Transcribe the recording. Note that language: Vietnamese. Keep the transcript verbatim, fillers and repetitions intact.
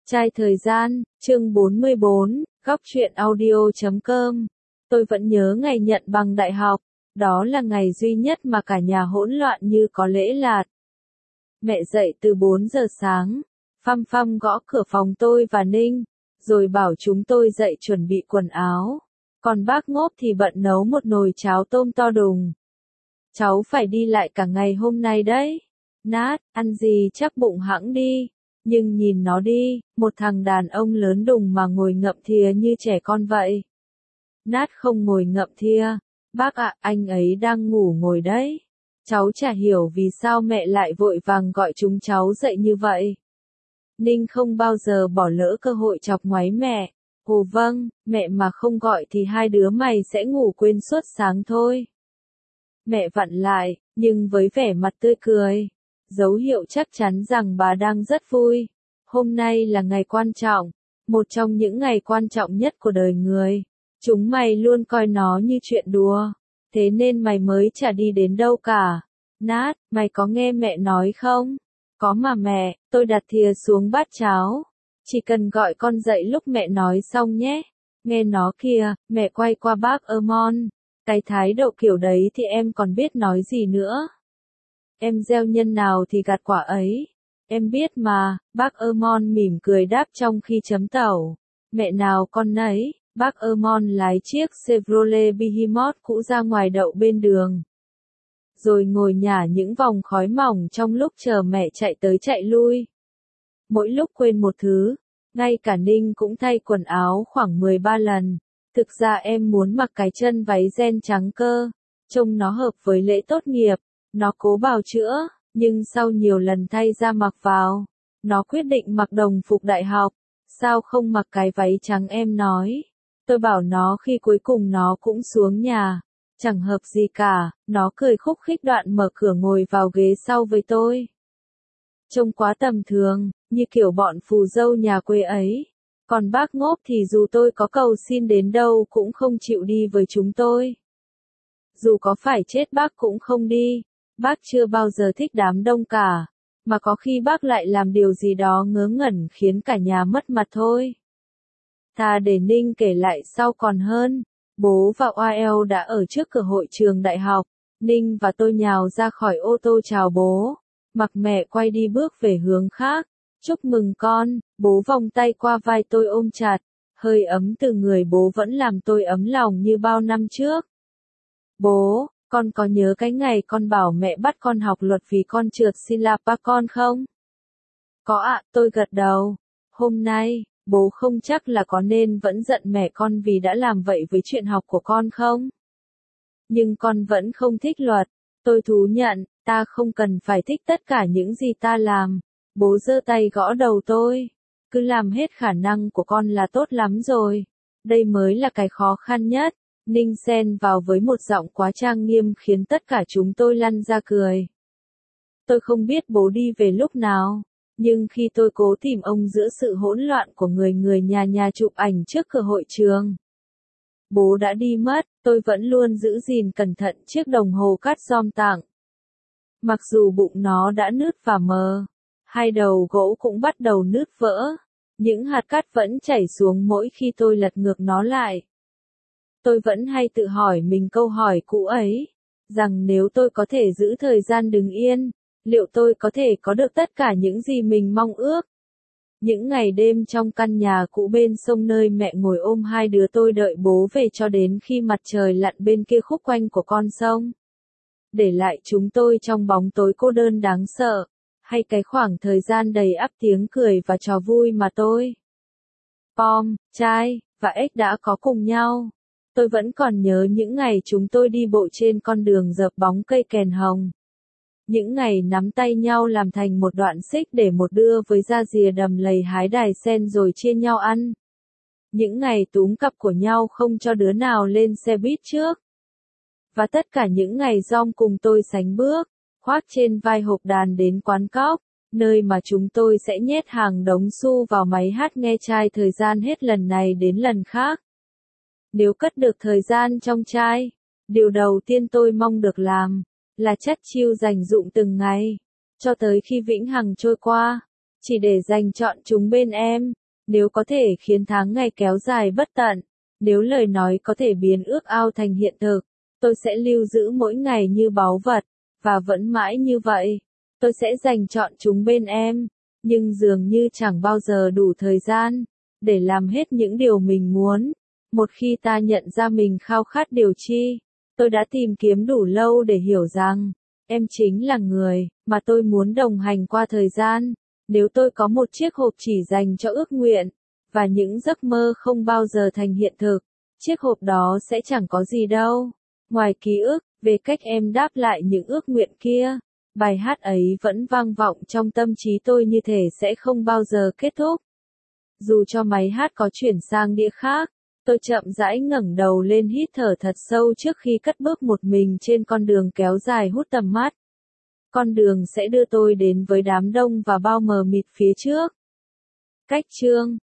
Trai thời gian, chương bốn mươi bốn, góc truyện audio chấm com. Tôi vẫn nhớ ngày nhận bằng đại học, đó là ngày duy nhất mà cả nhà hỗn loạn như có lễ lạt. Mẹ dậy từ bốn giờ sáng, phăm phăm gõ cửa phòng tôi và Ninh, rồi bảo chúng tôi dậy chuẩn bị quần áo. Còn bác Ngốp thì bận nấu một nồi cháo tôm to đùng. Cháu phải đi lại cả ngày hôm nay đấy. Nát, ăn gì chắc bụng hẵng đi. Nhưng nhìn nó đi, một thằng đàn ông lớn đùng mà ngồi ngậm thìa như trẻ con vậy. Nát không ngồi ngậm thìa. Bác ạ, anh ấy đang ngủ ngồi đấy. Cháu chả hiểu vì sao mẹ lại vội vàng gọi chúng cháu dậy như vậy. Ninh không bao giờ bỏ lỡ cơ hội chọc ngoáy mẹ. Ồ vâng, mẹ mà không gọi thì hai đứa mày sẽ ngủ quên suốt sáng thôi. Mẹ vặn lại, nhưng với vẻ mặt tươi cười. Dấu hiệu chắc chắn rằng bà đang rất vui. Hôm nay là ngày quan trọng, một trong những ngày quan trọng nhất của đời người. Chúng mày luôn coi nó như chuyện đùa, thế nên mày mới chả đi đến đâu cả. Nát, mày có nghe mẹ nói không? Có mà mẹ, tôi đặt thìa xuống bát cháo. Chỉ cần gọi con dậy lúc mẹ nói xong nhé. Nghe nó kìa, mẹ quay qua bác Ermon. Cái thái độ kiểu đấy thì em còn biết nói gì nữa. Em gieo nhân nào thì gặt quả ấy. Em biết mà, bác Ermon mỉm cười đáp trong khi chấm tàu. Mẹ nào con nấy, bác Ermon lái chiếc Chevrolet Behemoth cũ ra ngoài đậu bên đường. Rồi ngồi nhả những vòng khói mỏng trong lúc chờ mẹ chạy tới chạy lui. Mỗi lúc quên một thứ, ngay cả Ninh cũng thay quần áo khoảng mười ba lần. Thực ra em muốn mặc cái chân váy ren trắng cơ, trông nó hợp với lễ tốt nghiệp. Nó cố bào chữa, nhưng sau nhiều lần thay ra mặc vào, nó quyết định mặc đồng phục đại học. Sao không mặc cái váy trắng em nói? Tôi bảo nó khi cuối cùng nó cũng xuống nhà. Chẳng hợp gì cả, nó cười khúc khích đoạn mở cửa ngồi vào ghế sau với tôi. Trông quá tầm thường, như kiểu bọn phù dâu nhà quê ấy. Còn bác Ngốp thì dù tôi có cầu xin đến đâu cũng không chịu đi với chúng tôi. Dù có phải chết bác cũng không đi. Bác chưa bao giờ thích đám đông cả, mà có khi bác lại làm điều gì đó ngớ ngẩn khiến cả nhà mất mặt thôi. Thà để Ninh kể lại sau còn hơn. Bố và o lờ đã ở trước cửa hội trường đại học. Ninh và tôi nhào ra khỏi ô tô chào bố. Mặc mẹ quay đi bước về hướng khác. Chúc mừng con, bố vòng tay qua vai tôi ôm chặt. Hơi ấm từ người bố vẫn làm tôi ấm lòng như bao năm trước. Bố, con có nhớ cái ngày con bảo mẹ bắt con học luật vì con trượt Silapacon không? Có ạ, tôi gật đầu. Hôm nay, bố không chắc là có nên vẫn giận mẹ con vì đã làm vậy với chuyện học của con không? Nhưng con vẫn không thích luật. Tôi thú nhận, ta không cần phải thích tất cả những gì ta làm. Bố giơ tay gõ đầu tôi. Cứ làm hết khả năng của con là tốt lắm rồi. Đây mới là cái khó khăn nhất. Ninh xen vào với một giọng quá trang nghiêm khiến tất cả chúng tôi lăn ra cười. Tôi không biết bố đi về lúc nào, nhưng khi tôi cố tìm ông giữa sự hỗn loạn của người người nhà nhà chụp ảnh trước cửa hội trường, bố đã đi mất. Tôi vẫn luôn giữ gìn cẩn thận chiếc đồng hồ cắt gom tặng. Mặc dù bụng nó đã nứt và mờ, hai đầu gỗ cũng bắt đầu nứt vỡ, những hạt cát vẫn chảy xuống mỗi khi tôi lật ngược nó lại. Tôi vẫn hay tự hỏi mình câu hỏi cũ ấy, rằng nếu tôi có thể giữ thời gian đứng yên, liệu tôi có thể có được tất cả những gì mình mong ước? Những ngày đêm trong căn nhà cũ bên sông nơi mẹ ngồi ôm hai đứa tôi đợi bố về cho đến khi mặt trời lặn bên kia khúc quanh của con sông. Để lại chúng tôi trong bóng tối cô đơn đáng sợ, hay cái khoảng thời gian đầy ắp tiếng cười và trò vui mà tôi, Pom, Trai, và Ếch đã có cùng nhau. Tôi vẫn còn nhớ những ngày chúng tôi đi bộ trên con đường dợp bóng cây kèn hồng. Những ngày nắm tay nhau làm thành một đoạn xích để một đưa với da rìa đầm lầy hái đài sen rồi chia nhau ăn. Những ngày túm cặp của nhau không cho đứa nào lên xe buýt trước. Và tất cả những ngày Dom cùng tôi sánh bước, khoác trên vai hộp đàn đến quán cóc, nơi mà chúng tôi sẽ nhét hàng đống xu vào máy hát nghe Trai thời gian hết lần này đến lần khác. Nếu cất được thời gian trong Trai, điều đầu tiên tôi mong được làm là chắt chiu dành dụm từng ngày, cho tới khi vĩnh hằng trôi qua. chỉ để dành chọn chúng bên em. Nếu có thể khiến tháng ngày kéo dài bất tận, nếu lời nói có thể biến ước ao thành hiện thực, tôi sẽ lưu giữ mỗi ngày như báu vật, và vẫn mãi như vậy. Tôi sẽ dành chọn chúng bên em, nhưng dường như chẳng bao giờ đủ thời gian để làm hết những điều mình muốn. Một khi ta nhận ra mình khao khát điều chi, tôi đã tìm kiếm đủ lâu để hiểu rằng, em chính là người mà tôi muốn đồng hành qua thời gian. Nếu tôi có một chiếc hộp chỉ dành cho ước nguyện, và những giấc mơ không bao giờ thành hiện thực, chiếc hộp đó sẽ chẳng có gì đâu, ngoài ký ức về cách em đáp lại những ước nguyện kia. Bài hát ấy vẫn vang vọng trong tâm trí tôi như thể sẽ không bao giờ kết thúc. Dù cho máy hát có chuyển sang đĩa khác, tôi chậm rãi ngẩng đầu lên hít thở thật sâu trước khi cất bước một mình trên con đường kéo dài hút tầm mắt. Con đường sẽ đưa tôi đến với đám đông và bao mờ mịt phía trước. Cách chương